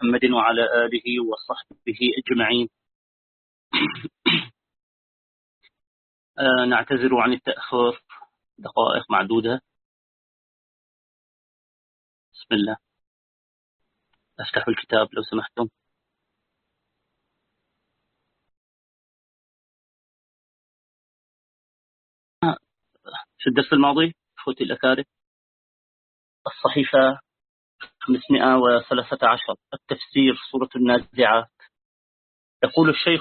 محمد وعلى آله وصحبه أجمعين. نعتذر عن التأخر دقائق معدودة. بسم الله، أفتح الكتاب لو سمحتم. في الدرس الماضي أخوتي الأكارم الصحيفة 513 التفسير سورة النازعات. يقول الشيخ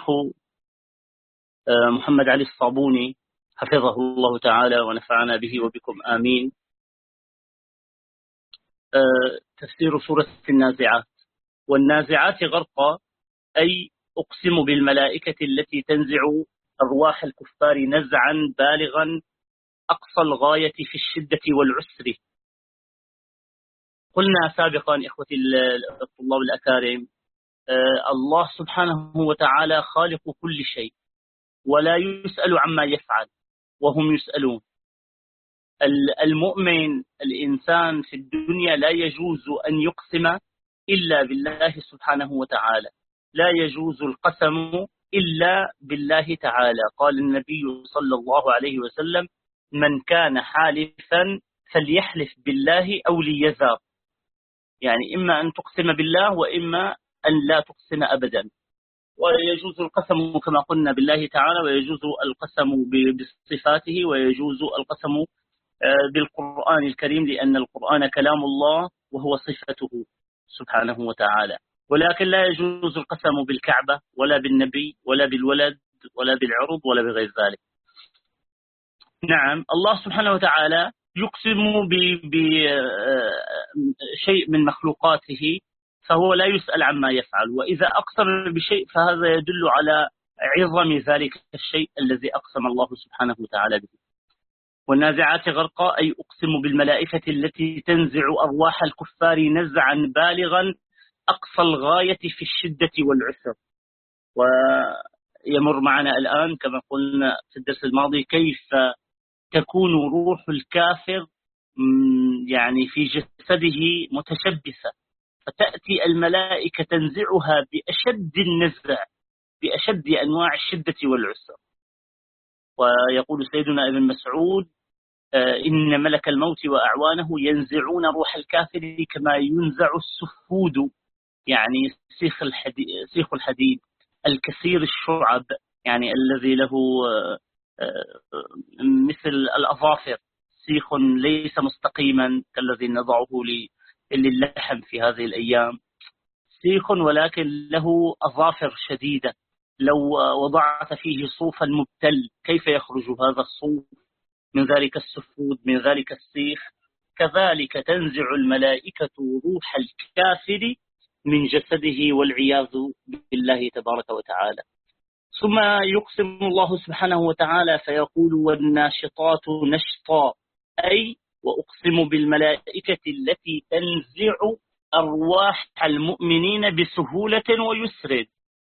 محمد علي الصابوني حفظه الله تعالى ونفعنا به وبكم آمين. تفسير سورة النازعات: والنازعات غرقا، أي أقسم بالملائكة التي تنزع أرواح الكفار نزعا بالغا أقصى الغاية في الشدة والعسر. قلنا سابقا إخوتي الطلاب الأكارم، الله سبحانه وتعالى خالق كل شيء ولا يسأل عما يفعل وهم يسألون. المؤمن الإنسان في الدنيا لا يجوز أن يقسم إلا بالله سبحانه وتعالى، لا يجوز القسم إلا بالله تعالى. قال النبي صلى الله عليه وسلم: من كان حالفا فليحلف بالله أو ليذر، يعني إما أن تقسم بالله وإما أن لا تقسم أبدا. ويجوز القسم كما قلنا بالله تعالى، ويجوز القسم بصفاته، ويجوز القسم بالقرآن الكريم، لأن القرآن كلام الله وهو صفته سبحانه وتعالى. ولكن لا يجوز القسم بالكعبة ولا بالنبي ولا بالولد ولا بالعرض ولا بغير ذلك. نعم، الله سبحانه وتعالى يقسم بشيء من مخلوقاته فهو لا يسأل عما يفعل، وإذا أقسم بشيء فهذا يدل على عظم ذلك الشيء الذي أقسم الله سبحانه وتعالى به. والنازعات غرقا، أي أقسم بالملائكة التي تنزع أرواح الكفار نزعا بالغا أقصى الغاية في الشدة والعسر. ويمر معنا الآن كما قلنا في الدرس الماضي كيف تكون روح الكافر يعني في جسده متشبثة، فتأتي الملائكة تنزعها بأشد النزع، بأشد أنواع الشدة والعسر. ويقول سيدنا ابن مسعود: إن ملك الموت وأعوانه ينزعون روح الكافر كما ينزع السفود، يعني سيخ الحديد الكثير الشعب، يعني الذي له مثل الأظافر، سيخ ليس مستقيما كالذي نضعه للحم في هذه الأيام، سيخ ولكن له أظافر شديدة. لو وضعت فيه صوفا مبتل كيف يخرج هذا الصوف من ذلك السفود من ذلك السيخ؟ كذلك تنزع الملائكة روح الكافر من جسده والعياذ بالله تبارك وتعالى. ثم يقسم الله سبحانه وتعالى فيقول: والناشطات نشطا، أي وأقسم بالملائكة التي تنزع أرواح المؤمنين بسهولة ويسر،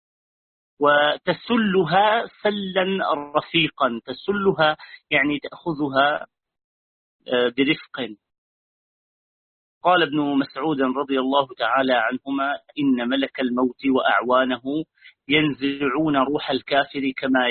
وتسلها سلا رفيقا. تسلها يعني تأخذها برفق. قال ابن مسعود رضي الله تعالى عنهما: إن ملك الموت وأعوانه ينزعون روح الكافر كما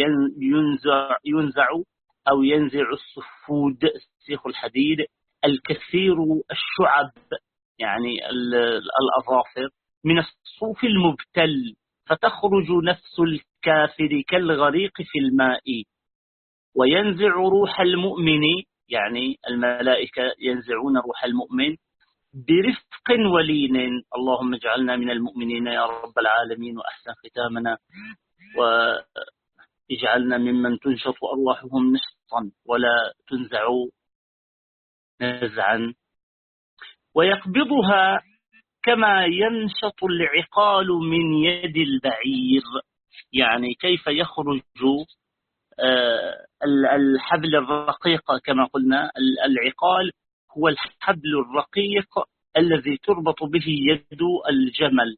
ينزع أو ينزع السفود سيخ الحديد الكثير الشعب، يعني الأظافر، من الصوف المبتل، فتخرج نفس الكافر كالغريق في الماء. وينزع روح المؤمن، يعني الملائكة ينزعون روح المؤمن برفق ولين. اللهم اجعلنا من المؤمنين يا رب العالمين، وأحسن ختامنا، واجعلنا ممن تنشط أرواحهم نشطا ولا تنزع نزعا. ويقبضها كما ينشط العقال من يد البعير، يعني كيف يخرج الحبل الرقيق كما قلنا. العقال هو الحبل الرقيق الذي تربط به يد الجمل.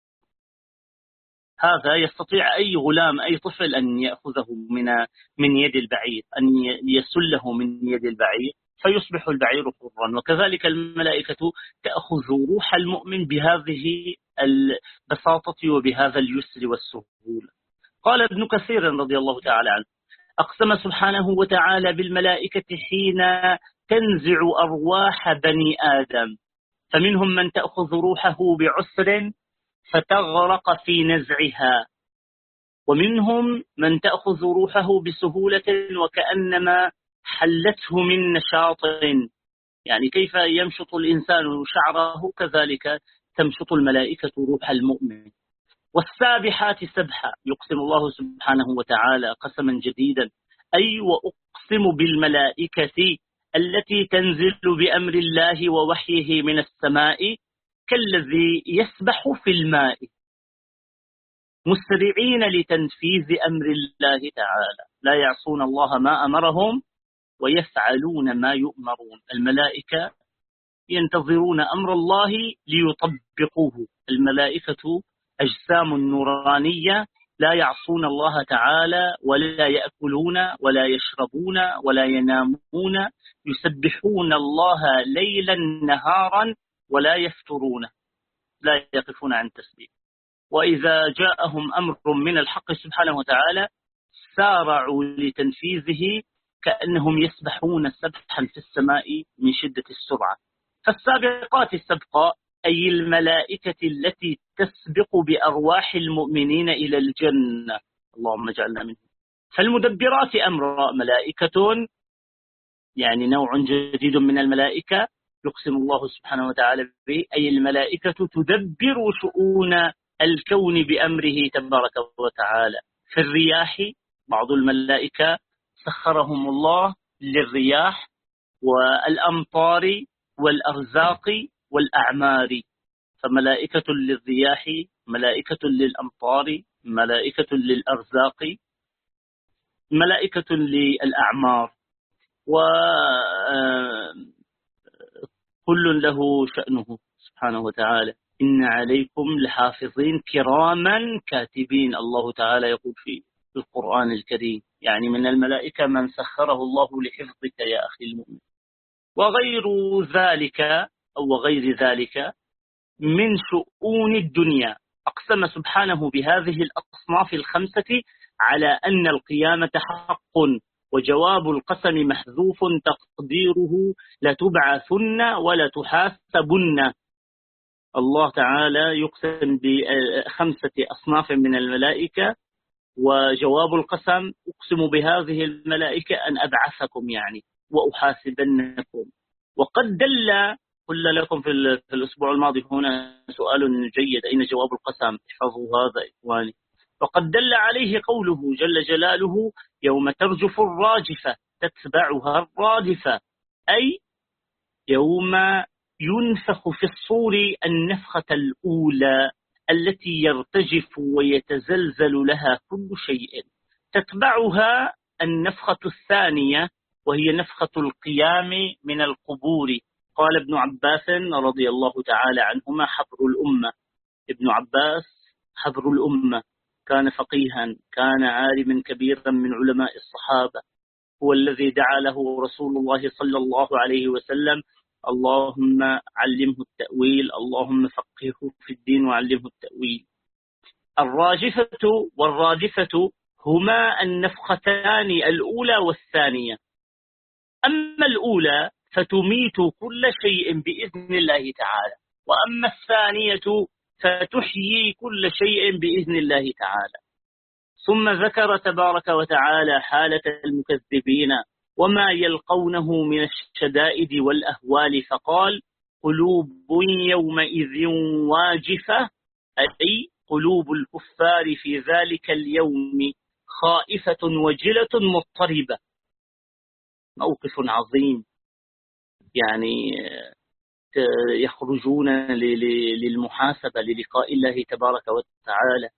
هذا يستطيع أي غلام أي طفل أن يأخذه من يد البعير، أن يسله من يد البعير فيصبح البعير حرا. وكذلك الملائكة تأخذ روح المؤمن بهذه البساطة وبهذا اليسر والسهولة. قال ابن كثير رضي الله تعالى عنه: أقسم سبحانه وتعالى بالملائكة حين تنزع أرواح بني آدم، فمنهم من تأخذ روحه بعسر فتغرق في نزعها، ومنهم من تأخذ روحه بسهولة وكأنما حلته من نشاط. يعني كيف يمشط الإنسان شعره كذلك تمشط الملائكة روح المؤمن. والسابحات سبحا، يقسم الله سبحانه وتعالى قسما جديدا: أي وأقسم بالملائكة التي تنزل بأمر الله ووحيه من السماء كالذي يسبح في الماء مسرعين لتنفيذ أمر الله تعالى لا يعصون الله ما أمرهم ويفعلون ما يؤمرون. الملائكة ينتظرون أمر الله ليطبقوه. الملائكة أجسام نورانية لا يعصون الله تعالى ولا يأكلون ولا يشربون ولا ينامون، يسبحون الله ليلا نهارا ولا يفترون، لا يقفون عن تسبيح. وإذا جاءهم أمر من الحق سبحانه وتعالى سارعوا لتنفيذه كأنهم يسبحون سبحا في السماء من شدة السرعة. فالسابقات السبقاء أي الملائكة التي تسبق بأرواح المؤمنين إلى الجنة، اللهم اجعلنا منهم. فالمدبرات أمر ملائكة، يعني نوع جديد من الملائكة يقسم الله سبحانه وتعالى به، أي الملائكة تدبر شؤون الكون بأمره تبارك وتعالى. في الرياح بعض الملائكة سخرهم الله للرياح والأمطار والأرزاق والأعمار، فملائكة للرياح، ملائكة للأمطار، ملائكة للأرزاق، ملائكة للأعمار، وكل له شأنه سبحانه وتعالى. إن عليكم لحافظين كراما كاتبين، الله تعالى يقول في القرآن الكريم، يعني من الملائكة من سخره الله لحفظك يا أخي المؤمن. وغير ذلك أو غير ذلك من شؤون الدنيا. أقسم سبحانه بهذه الأصناف الخمسة على أن القيامة حق، وجواب القسم محذوف تقديره لتبعثن ولا تحاسبن. الله تعالى يقسم بخمسة أصناف من الملائكة، وجواب القسم أقسم بهذه الملائكة أن أبعثكم يعني وأحاسبنكم. وقد دل، قلنا لكم في الأسبوع الماضي هنا سؤال جيد: أين جواب القسم؟ احفظوا هذا إخواني. وقد دل عليه قوله جل جلاله: يوم ترجف الراجفة تتبعها الرادفة، أي يوم ينفخ في الصور النفخة الأولى التي يرتجف ويتزلزل لها كل شيء، تتبعها النفخة الثانية وهي نفخة القيام من القبور. قال ابن عباس رضي الله تعالى عنهما: حبر الأمة. ابن عباس حبر الأمة، كان فقيها، كان عالما كبيرا من علماء الصحابة، هو الذي دعا له رسول الله صلى الله عليه وسلم: اللهم علمه التأويل، اللهم فقهه في الدين وعلمه التأويل. الراجفة والرادفة هما النفختان الأولى والثانية. أما الأولى فتميت كل شيء بإذن الله تعالى، وأما الثانية فتحيي كل شيء بإذن الله تعالى. ثم ذكر تبارك وتعالى حالة المكذبين وما يلقونه من الشدائد والأهوال، فقال: قلوب يومئذ واجفة، أي قلوب الكفار في ذلك اليوم خائفة وجلة مضطربة. موقف عظيم، يعني يخرجون للمحاسبة للقاء الله تبارك وتعالى.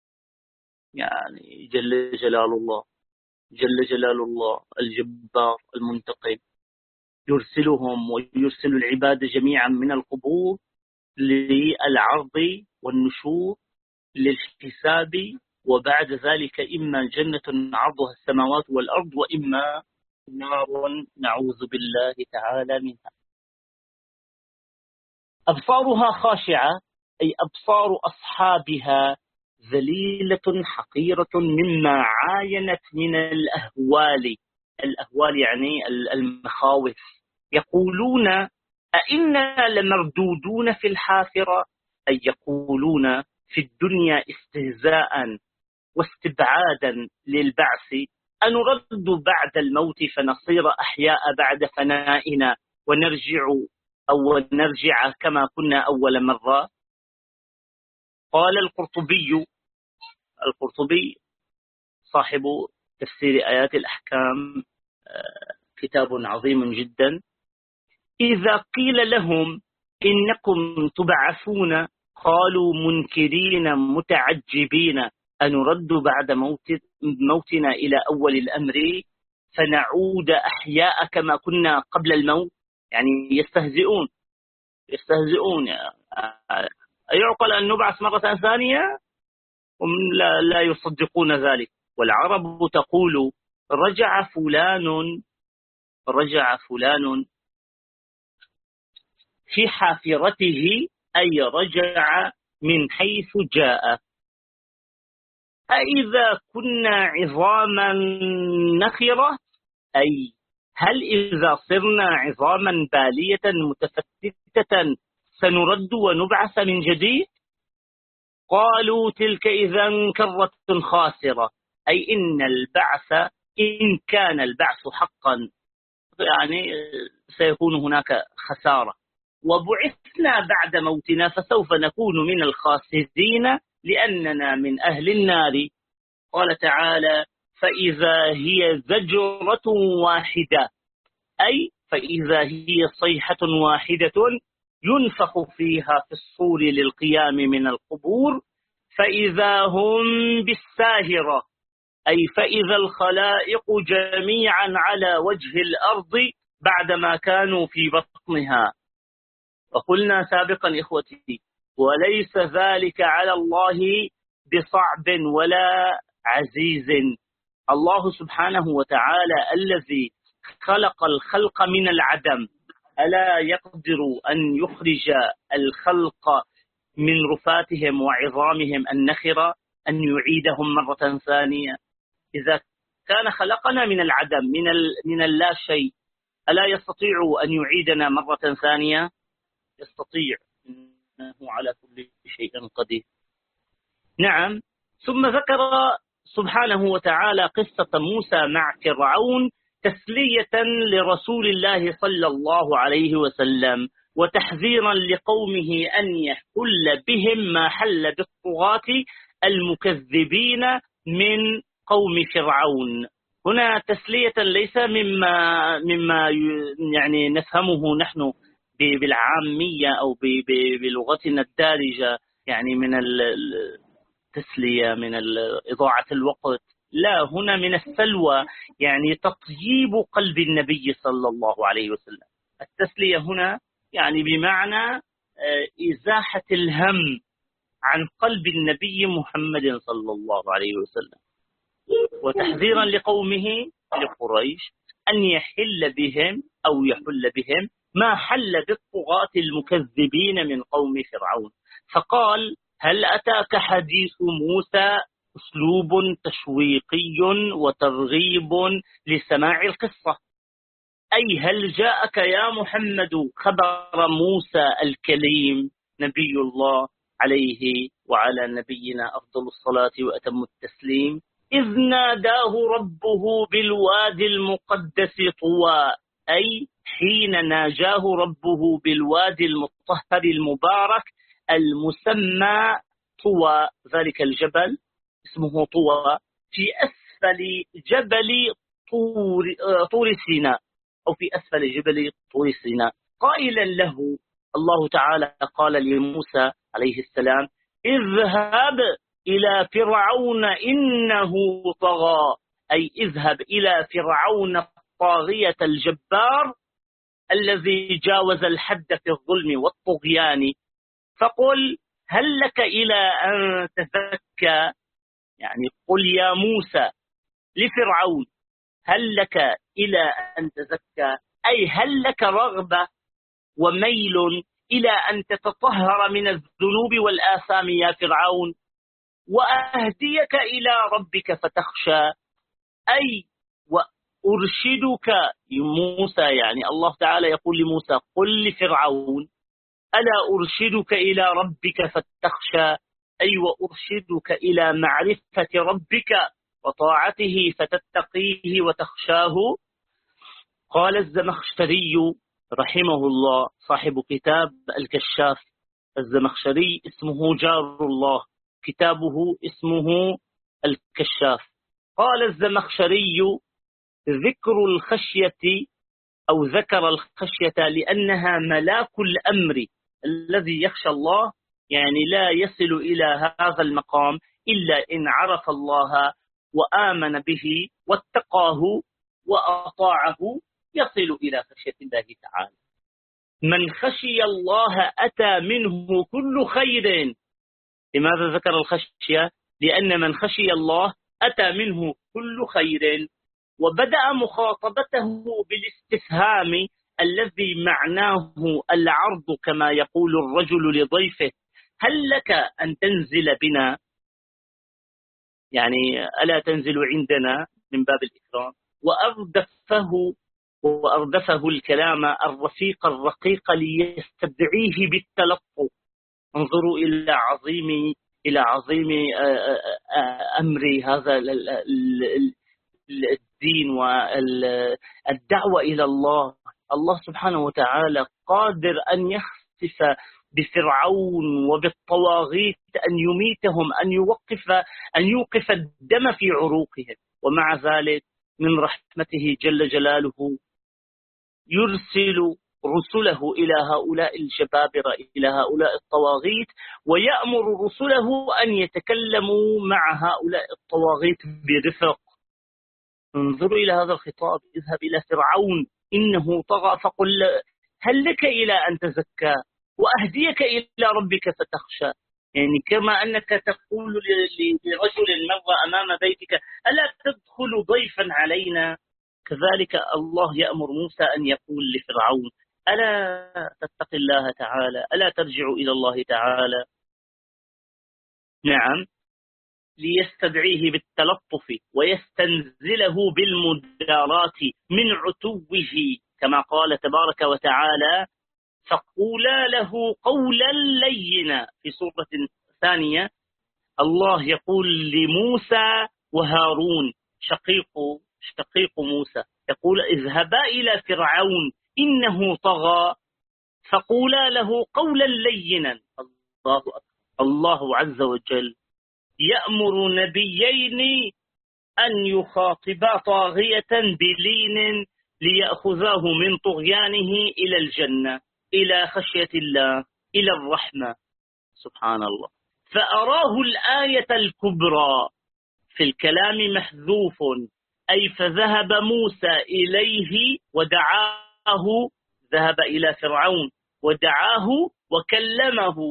يعني جل جلال الله، جل جلال الله الجبار المنتقم، يرسلهم ويرسل العباد جميعا من القبور للعرض والنشور للحساب، وبعد ذلك إما جنة عرضها السماوات والأرض وإما نار نعوذ بالله تعالى منها. أبصارها خاشعة أي أبصار أصحابها ذليلة حقيرة مما عاينت من الأهوال. الأهوال يعني المخاوف. يقولون أئنا لمردودون في الحافرة، أي يقولون في الدنيا استهزاء واستبعادا للبعث، أنرد بعد الموت فنصير أحياء بعد فنائنا ونرجع كما كنا أول مرة. قال القرطبي صاحب تفسير آيات الأحكام، كتاب عظيم جدا: إذا قيل لهم إنكم تبعثون قالوا منكرين متعجبين أنرد بعد موتنا إلى أول الأمر فنعود أحياء كما كنا قبل الموت. يعني يستهزئون. أيعقل أن نبعث مرة ثانية؟ هم لا يصدقون ذلك. والعرب تقول رجع فلان في حافرته، أي رجع من حيث جاء. أإذا كنا عظاما نخرة، أي هل إذا صرنا عظاما بالية متفتتة سنرد ونبعث من جديد؟ قالوا تلك إذا كرة خاسرة، أي إن كان البعث حقا يعني سيكون هناك خسارة، وبعثنا بعد موتنا فسوف نكون من الخاسرين لأننا من أهل النار. قال تعالى: فإذا هي زجرة واحدة، أي فإذا هي صيحة واحدة ينفخ فيها في الصور للقيام من القبور، فإذا هم بالساهرة، أي فإذا الخلائق جميعا على وجه الأرض بعدما كانوا في بطنها. وقلنا سابقا إخوتي: وليس ذلك على الله بصعب ولا عزيز. الله سبحانه وتعالى الذي خلق الخلق من العدم، ألا يقدر أن يخرج الخلق من رفاتهم وعظامهم النخرة، أن يعيدهم مرة ثانية؟ إذا كان خلقنا من العدم من اللا شيء، ألا يستطيع أن يعيدنا مرة ثانية؟ يستطيع، إنه على كل شيء قدير. نعم. ثم ذكر سبحانه وتعالى قصة موسى مع فرعون تسلية لرسول الله صلى الله عليه وسلم، وتحذيرا لقومه أن يحل بهم ما حل بالطغاة المكذبين من قوم فرعون. هنا تسلية ليس مما يعني نفهمه نحن بالعامية أو بلغتنا الدارجة، يعني من التسلية، من إضاعة الوقت. لا، هنا من السلوى، يعني تطييب قلب النبي صلى الله عليه وسلم. التسلية هنا يعني بمعنى إزاحة الهم عن قلب النبي محمد صلى الله عليه وسلم، وتحذيرا لقومه لقريش أن يحل بهم ما حل بالطغاة المكذبين من قوم فرعون. فقال: هل أتاك حديث موسى؟ أسلوب تشويقي وترغيب لسماع القصة، أي هل جاءك يا محمد خبر موسى الكليم نبي الله عليه وعلى نبينا أفضل الصلاة وأتم التسليم، إذ ناداه ربه بالوادي المقدس طوى، أي حين ناجاه ربه بالوادي المطهر المبارك المسمى طوى. ذلك الجبل اسمه طوى في أسفل جبل طور سيناء، أو في أسفل جبل طور سيناء، قائلا له الله تعالى قال لموسى عليه السلام: اذهب إلى فرعون إنه طغى، أي اذهب إلى فرعون الطاغية الجبار الذي جاوز الحد في الظلم والطغيان، فقل هل لك إلى أن تزكى، يعني قل يا موسى لفرعون هل لك إلى أن تزكى، أي هل لك رغبة وميل إلى أن تتطهر من الذنوب والآثام يا فرعون، وأهديك إلى ربك فتخشى. أي وأرشدك موسى، يعني الله تعالى يقول لموسى قل لفرعون ألا أرشدك إلى ربك فتخشى، أي وأرشدك إلى معرفة ربك وطاعته فتتقيه وتخشاه. قال الزمخشري رحمه الله صاحب كتاب الكشاف، الزمخشري اسمه جار الله، كتابه اسمه الكشاف. قال الزمخشري ذكر الخشية أو ذكر الخشية لأنها ملاك الأمر الذي يخشى الله، يعني لا يصل إلى هذا المقام إلا إن عرف الله وآمن به واتقاه وأطاعه، يصل إلى خشية الله تعالى. من خشي الله أتى منه كل خير. لماذا ذكر الخشية؟ لأن من خشي الله أتى منه كل خير. وبدأ مخاطبته بالاستفهام الذي معناه العرض، كما يقول الرجل لضيفه هل لك أن تنزل بنا، يعني ألا تنزل عندنا، من باب الإكرام. وأردفه الكلام الرفيق الرقيق ليستدعيه بالتلطف. انظروا إلى عظيم أمر هذا الدين والدعوة إلى الله. الله سبحانه وتعالى قادر أن يخسف بفرعون وبالطواغيت، أن يميتهم، أن يوقف الدم في عروقهم، ومع ذلك من رحمته جل جلاله يرسل رسله إلى هؤلاء الجبابرة، إلى هؤلاء الطواغيت، ويأمر رسله أن يتكلموا مع هؤلاء الطواغيت برفق. انظروا إلى هذا الخطاب: اذهب إلى فرعون إنه طغى فقل هل لك إلى أن تزكى وأهديك إلى ربك فتخشى. يعني كما أنك تقول لرجل مر أمام بيتك ألا تدخل ضيفا علينا، كذلك الله يأمر موسى أن يقول لفرعون ألا تتقي الله تعالى، ألا ترجع إلى الله تعالى. نعم، ليستدعيه بالتلطف ويستنزله بالمدارات من عتوه، كما قال تبارك وتعالى فقولا له قولا لينا. في سورة ثانية الله يقول لموسى وهارون شقيق موسى، يقول اذهبا إلى فرعون إنه طغى فقولا له قولا لينا. الله أكبر. الله عز وجل يأمر نبيين أن يخاطبا طاغية بلين ليأخذاه من طغيانه إلى الجنة، إلى خشية الله، إلى الرحمة. سبحان الله. فأراه الآية الكبرى في الكلام محذوف، أي فذهب موسى إليه ودعاه، ذهب إلى فرعون ودعاه وكلمه.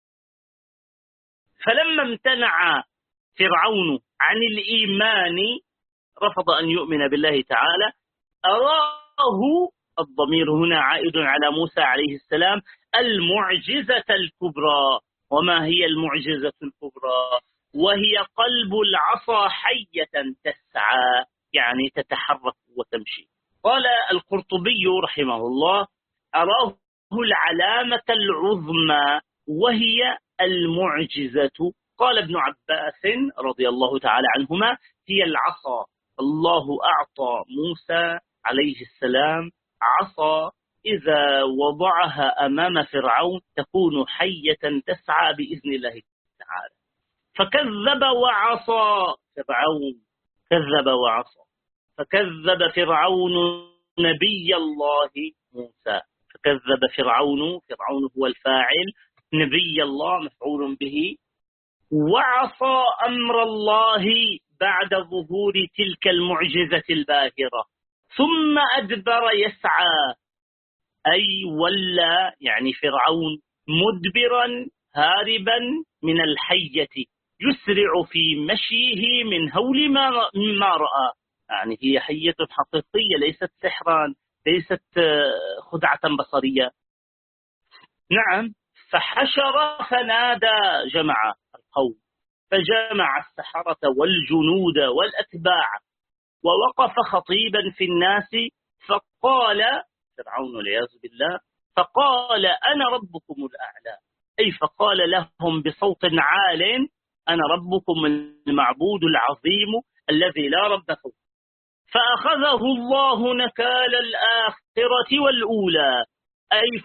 فلما امتنع فرعون عن الإيمان، رفض أن يؤمن بالله تعالى، أراه، الضمير هنا عائد على موسى عليه السلام، المعجزة الكبرى. وما هي المعجزة الكبرى؟ وهي قلب العصا حية تسعى، يعني تتحرك وتمشي. قال القرطبي رحمه الله أراه العلامة العظمى وهي المعجزة. قال ابن عباس رضي الله تعالى عنهما هي العصا. الله أعطى موسى عليه السلام عصا إذا وضعها أمام فرعون تكون حية تسعى بإذن الله تعالى. فكذب وعصى فرعون، كذب وعصى، فكذب فرعون نبي الله موسى. فكذب فرعون هو الفاعل، نبي الله مفعول به. وعصى أمر الله بعد ظهور تلك المعجزة الباهرة، ثم أدبر يسعى، أي ولى، يعني فرعون مدبرا هاربا من الحية، يسرع في مشيه من هول ما رأى. يعني هي حية حقيقية، ليست سحرا، ليست خدعة بصرية. نعم. فحشر فنادى، جمع القوم، فجمع السحرة والجنود والأتباع، ووقف خطيبا في الناس فقال، فرعون والعياذ بالله، فقال أنا ربكم الأعلى، أي فقال لهم بصوت عال: أنا ربكم المعبود العظيم الذي لا رب فوقه. فأخذه الله نكال الآخرة والأولى، أي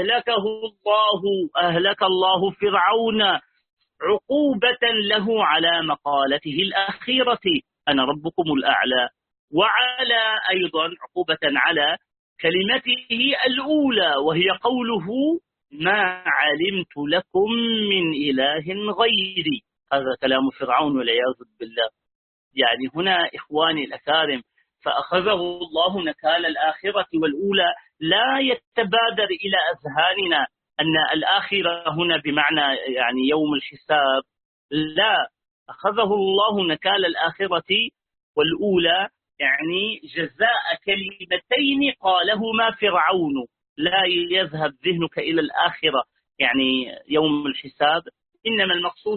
أهلك الله فرعون عقوبة له على مقالته الأخيرة أنا ربكم الأعلى، وعلى أيضا عقوبة على كلمته الأولى وهي قوله: ما علمت لكم من إله غيري. هذا كلام فرعون والعياذ بالله. يعني هنا إخواني الأكارم، فأخذه الله نكال الآخرة والأولى، لا يتبادر إلى أذهاننا أن الآخرة هنا بمعنى يعني يوم الحساب، لا، أخذه الله نكال الآخرة والأولى يعني جزاء كلمتين قالهما فرعون. لا يذهب ذهنك إلى الآخرة يعني يوم الحساب، إنما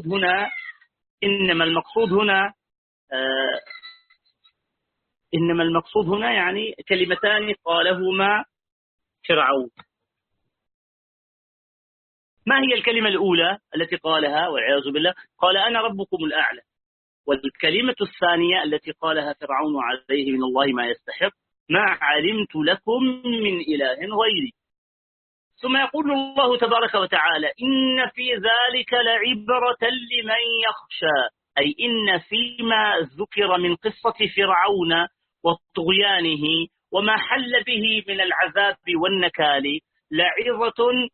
المقصود هنا يعني كلمتان قالهما فرعون. ما هي الكلمة الأولى التي قالها والعياذ بالله؟ قال أنا ربكم الأعلى. والكلمة الثانية التي قالها فرعون عليه من الله ما يستحق: ما علمت لكم من إله غيري. ثم يقول الله تبارك وتعالى: إن في ذلك لعبرة لمن يخشى، أي إن فيما ذكر من قصة فرعون وطغيانه وما حل به من العذاب والنكال لعظة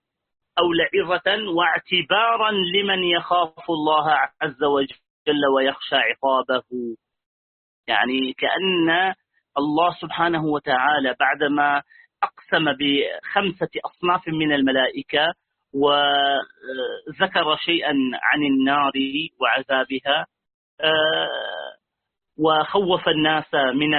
واعتبارا لمن يخاف الله عز وجل ويخشى عقابه. يعني كأن الله سبحانه وتعالى بعدما أقسم ب5 أصناف من الملائكة وذكر شيئا عن النار وعذابها، وخوف الناس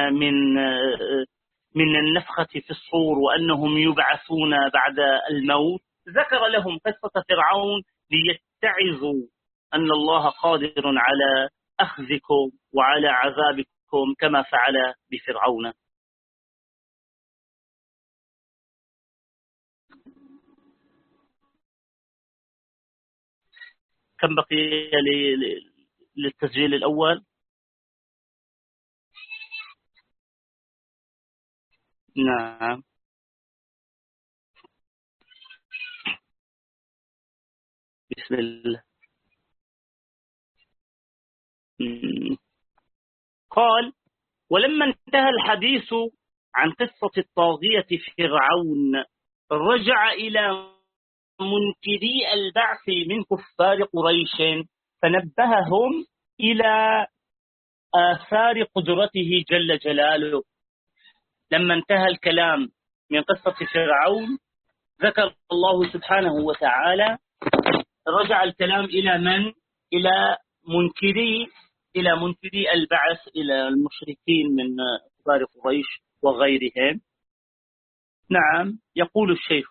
من النفخة في الصور وأنهم يبعثون بعد الموت، ذكر لهم قصة فرعون ليتعظوا أن الله قادر على أخذكم وعلى عذابكم كما فعل بفرعون. كم بقي للتسجيل الأول؟ نعم. بسم الله. قال: ولما انتهى الحديث عن قصة الطاغية فرعون رجع إلى منكري البعث من كفار قريش فنبههم إلى آثار قدرته جل جلاله. لما انتهى الكلام من قصة فرعون ذكر الله سبحانه وتعالى، رجع الكلام إلى من؟ إلى منكري البعث، إلى المشركين من كفار قريش وغيرهم. نعم. يقول الشيخ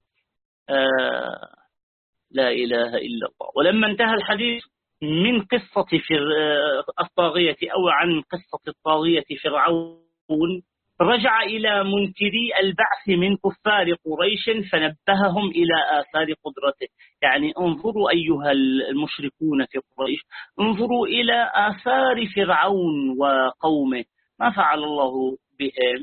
لا إله إلا الله: ولما انتهى الحديث من قصة الطاغية أو عن قصة الطاغية فرعون رجع إلى منكري البعث من كفار قريش فنبههم إلى آثار قدرته. يعني انظروا أيها المشركون في قريش، انظروا إلى آثار فرعون وقومه، ما فعل الله بهم.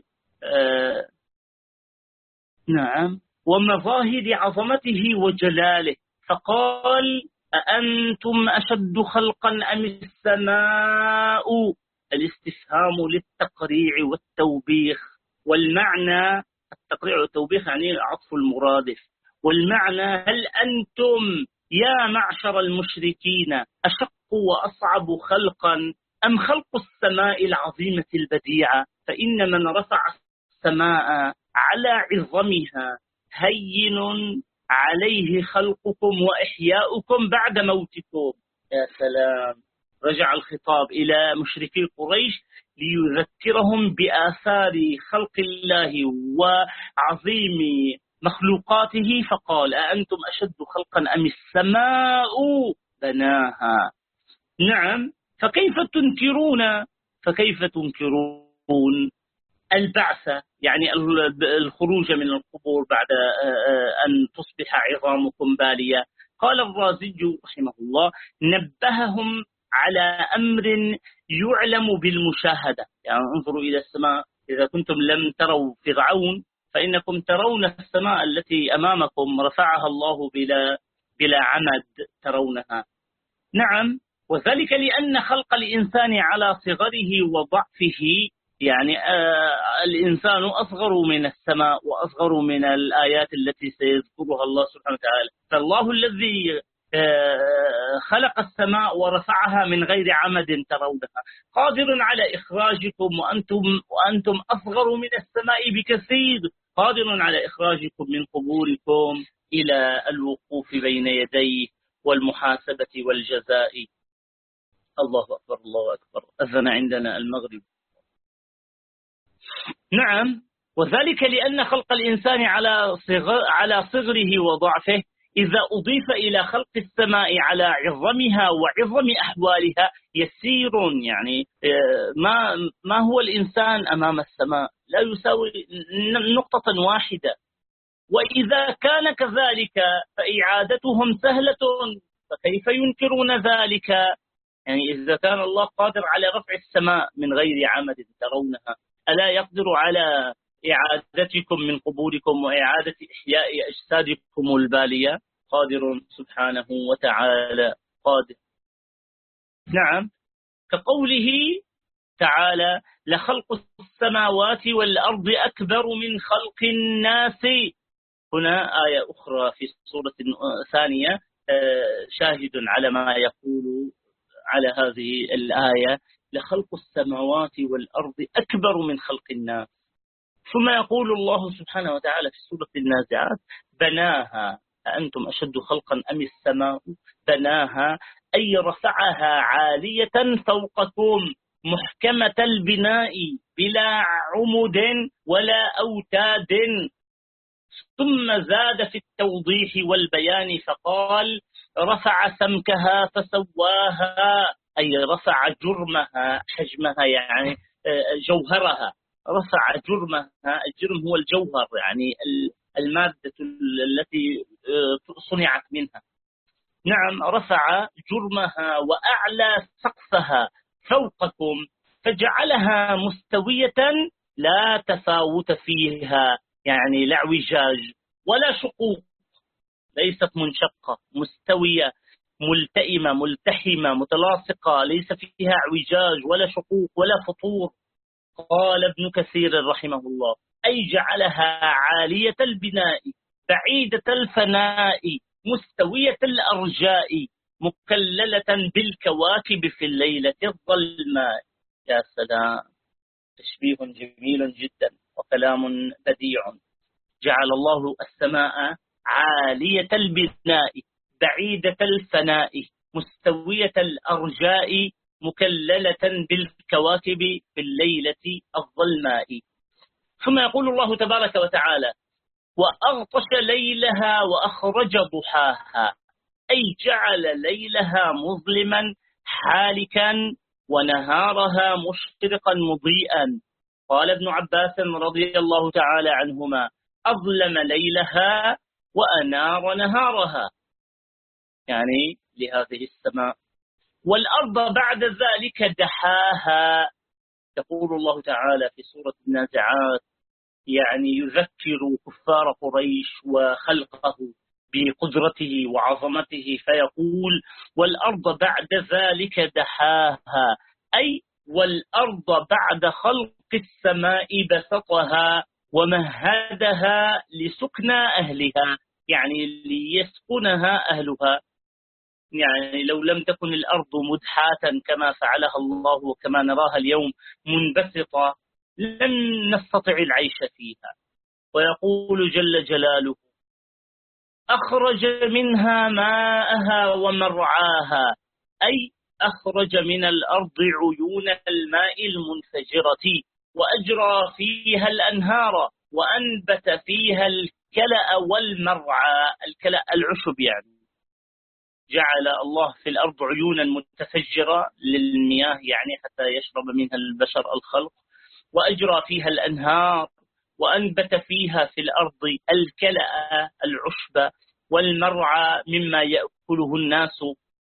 نعم. ومظاهر عظمته وجلاله. فقال: أأنتم أشد خلقا أم السماء؟ الاستفهام للتقريع والتوبيخ، والمعنى التقريع والتوبيخ يعني عطف المرادف، والمعنى: هل أنتم يا معشر المشركين أشق وأصعب خلقا أم خلق السماء العظيمة البديعة؟ فإن من رفع السماء على عظمها هين عليه خلقكم وإحياؤكم بعد موتكم. يا سلام. رجع الخطاب إلى مشركي قريش ليذكرهم بآثار خلق الله وعظيم مخلوقاته فقال أأنتم أشد خلقا أم السماء بناها. نعم، فكيف تنكرون البعث، يعني الخروج من القبور بعد أن تصبح عظامكم بالية. قال الرازي رحمه الله: نبههم على أمر يعلم بالمشاهدة. يعني انظروا إلى السماء، إذا كنتم لم تروا فرعون فإنكم ترون السماء التي أمامكم رفعها الله بلا عمد ترونها. نعم، وذلك لأن خلق الإنسان على صغره وضعفه، يعني الإنسان أصغر من السماء وأصغر من الآيات التي سيذكرها الله سبحانه وتعالى. فالله الذي خلق السماء ورفعها من غير عمد ترونها قادر على إخراجكم وأنتم أصغر من السماء بكثير، قادر على إخراجكم من قبوركم إلى الوقوف بين يديه والمحاسبة والجزاء. الله أكبر الله أكبر، أذن عندنا المغرب. نعم، وذلك لأن خلق الإنسان على صغره وضعفه إذا أضيف إلى خلق السماء على عظمها وعظم أحوالها يسير. يعني ما هو الإنسان أمام السماء؟ لا يساوي نقطة واحدة. وإذا كان كذلك فإعادتهم سهلة، فكيف ينكرون ذلك؟ يعني إذا كان الله قادر على رفع السماء من غير عمد ترونها، ألا يقدر على إعادتكم من قبوركم وإعادة إحياء أجسادكم البالية؟ قادر سبحانه وتعالى، قادر. نعم، كقوله تعالى: لخلق السماوات والأرض أكبر من خلق الناس. هنا آية أخرى في سورة ثانية شاهد على ما يقول على هذه الآية: لخلق السماوات والأرض أكبر من خلق الناس. ثم يقول الله سبحانه وتعالى في سورة النازعات: بناها أأنتم أشد خلقا أم السماء بناها، أي رفعها عالية فوقكم محكمة البناء بلا عمد ولا أوتاد. ثم زاد في التوضيح والبيان فقال: رفع سمكها فسواها، أي رفع جرمها حجمها، يعني جوهرها. رفع جرمها، الجرم هو الجوهر، يعني المادة التي صنعت منها. نعم، رفع جرمها وأعلى سقفها فوقكم فجعلها مستوية لا تفاوت فيها، يعني لا اعوجاج ولا شقوق، ليست منشقة، مستوية ملتئمة ملتحمة متلاصقة، ليس فيها اعوجاج ولا شقوق ولا فطور. قال ابن كثير رحمه الله: أي جعلها عالية البناء بعيدة الفناء مستوية الأرجاء مكللة بالكواكب في الليلة الظلماء. يا سلام، تشبيه جميل جدا وكلام بديع. جعل الله السماء عالية البناء بعيدة الفناء مستوية الأرجاء مكللة بالكواكب في الليلة الظلماء. ثم يقول الله تبارك وتعالى: وأغطش ليلها وأخرج ضحاها، أي جعل ليلها مظلما حالكا ونهارها مشرقا مضيئا. قال ابن عباس رضي الله تعالى عنهما: أظلم ليلها وأنار نهارها، يعني لهذه السماء. والأرض بعد ذلك دحاها. يقول الله تعالى في سورة النازعات، يعني يذكر كفار قريش وخلقه بقدرته وعظمته، فيقول: والأرض بعد ذلك دحاها، أي والأرض بعد خلق السماء بسطها ومهدها لسكنى أهلها، يعني ليسكنها أهلها. يعني لو لم تكن الأرض مدحاة كما فعلها الله وكما نراها اليوم منبسطة لن نستطع العيش فيها. ويقول جل جلاله: أخرج منها ماءها ومرعاها، أي أخرج من الأرض عيون الماء المنفجرة وأجرى فيها الأنهار وأنبت فيها الكلأ والمرعى. الكلأ العشب، يعني جعل الله في الأرض عيونا متفجرة للمياه، يعني حتى يشرب منها البشر الخلق، وأجرى فيها الأنهار، وأنبت فيها في الأرض الكلأ العشب والمرعى مما يأكله الناس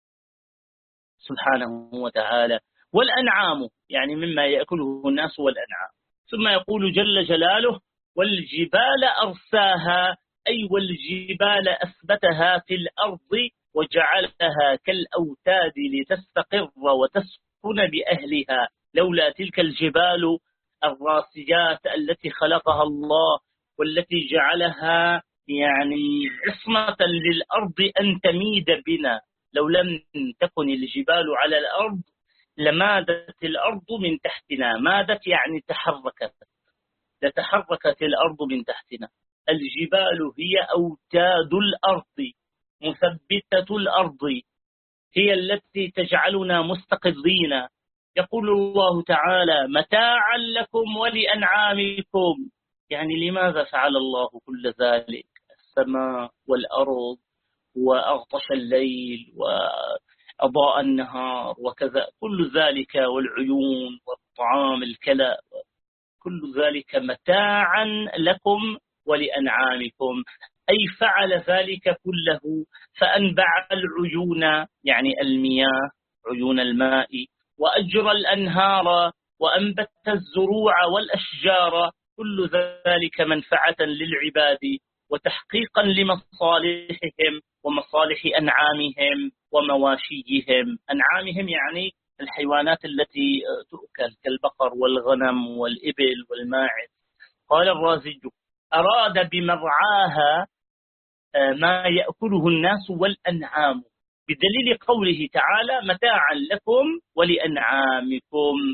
سبحانه وتعالى، والأنعام يعني مما يأكله الناس والأنعام. ثم يقول جل جلاله: والجبال أرساها، أي والجبال أثبتها في الأرض وجعلها كالأوتاد لتستقر وتسكن بأهلها، لولا تلك الجبال الراسيات التي خلقها الله والتي جعلها يعني عصمة للأرض أن تميد بنا. لو لم تكن الجبال على الأرض لمادت الأرض من تحتنا. مادت يعني تحركت، لتحركت الأرض من تحتنا. الجبال هي أوتاد الأرض، مثبتة الأرض، هي التي تجعلنا مستقرين. يقول الله تعالى: متاعا لكم ولأنعامكم. يعني لماذا فعل الله كل ذلك؟ السماء والأرض، وأغطش الليل وأضاء النهار وكذا، كل ذلك، والعيون والطعام الكلى، كل ذلك متاعا لكم ولأنعامكم، أي فعل ذلك كله. فأنبع العيون يعني المياه، عيون الماء، وأجرى الأنهار، وأنبت الزروع والأشجار، كل ذلك منفعة للعباد وتحقيقا لمصالحهم ومصالح أنعامهم ومواشيهم. أنعامهم يعني الحيوانات التي تؤكل كالبقر والغنم والإبل والماعز. قال الرازي: أراد بمرعاها ما يأكله الناس والأنعام، بدليل قوله تعالى: متاعا لكم ولأنعامكم.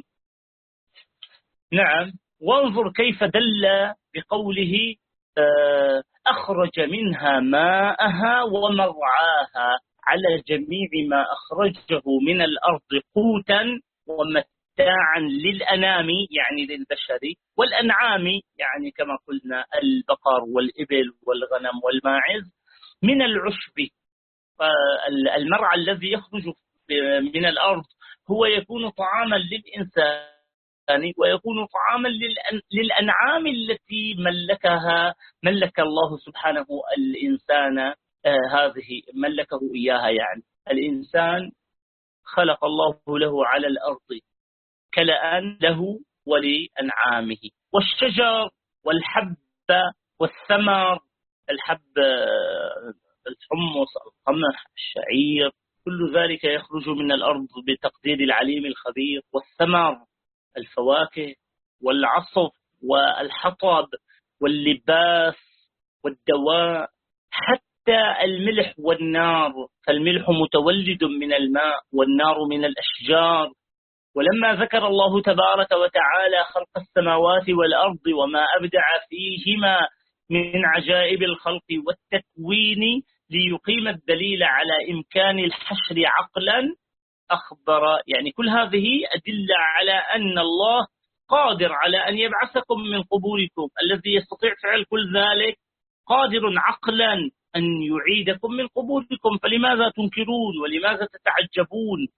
نعم، وانظر كيف دل بقوله أخرج منها ماءها ومرعاها، على جميع ما أخرجه من الأرض قوتا ومتاعا للأنام يعني للبشر، والأنعام يعني كما قلنا البقر والإبل والغنم والماعز، من العشب. المرعى الذي يخرج من الأرض هو يكون طعاما للإنسان، ويكون طعاما للأنعام التي ملك الله سبحانه الإنسان. هذه ملكه إياها، يعني الإنسان خلق الله له على الأرض كلأ له ولأنعامه. والشجر والحب والثمر، الحب الحمص، القمح، الشعير، كل ذلك يخرج من الأرض بتقدير العليم الخبير. والثمر، الفواكه والعصف والحطب واللباس والدواء، حتى الملح والنار، فالملح متولد من الماء والنار من الأشجار. ولما ذكر الله تبارك وتعالى خلق السماوات والأرض وما أبدع فيهما من عجائب الخلق والتكوين ليقيم الدليل على إمكان الحشر عقلا، أخبر يعني كل هذه أدلة على أن الله قادر على أن يبعثكم من قبوركم. الذي يستطيع فعل كل ذلك قادر عقلا أن يعيدكم من قبوركم، فلماذا تنكرون ولماذا تتعجبون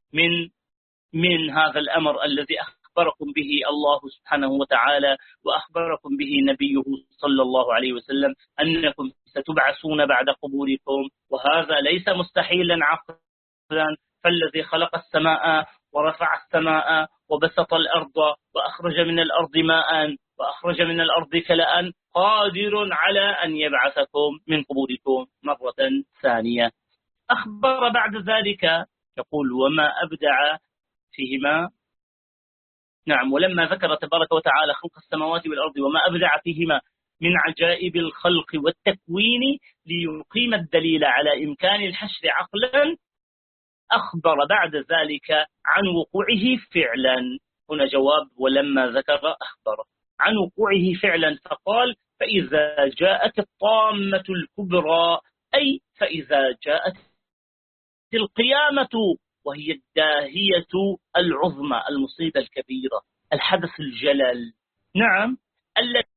من هذا الأمر الذي أخبركم به الله سبحانه وتعالى وأخبركم به نبيه صلى الله عليه وسلم، أنكم ستبعثون بعد قبوركم، وهذا ليس مستحيلا عقلا. فالذي خلق السماء ورفع السماء وبسط الأرض وأخرج من الأرض ماء وأخرج من الأرض كلأ قادر على أن يبعثكم من قبوركم مرة ثانية. أخبر بعد ذلك يقول: وما أبدع فيهما. نعم، ولما ذكر تبارك وتعالى خلق السماوات والأرض وما أبدع فيهما من عجائب الخلق والتكوين ليقيم الدليل على إمكان الحشر عقلا، أخبر بعد ذلك عن وقوعه فعلا. هنا جواب ولما ذكر أخبر عن وقوعه فعلا، فقال: فإذا جاءت الطامة الكبرى، أي فإذا جاءت القيامة، وهي الداهية العظمى، المصيبة الكبيرة، الحدث الجلل. نعم،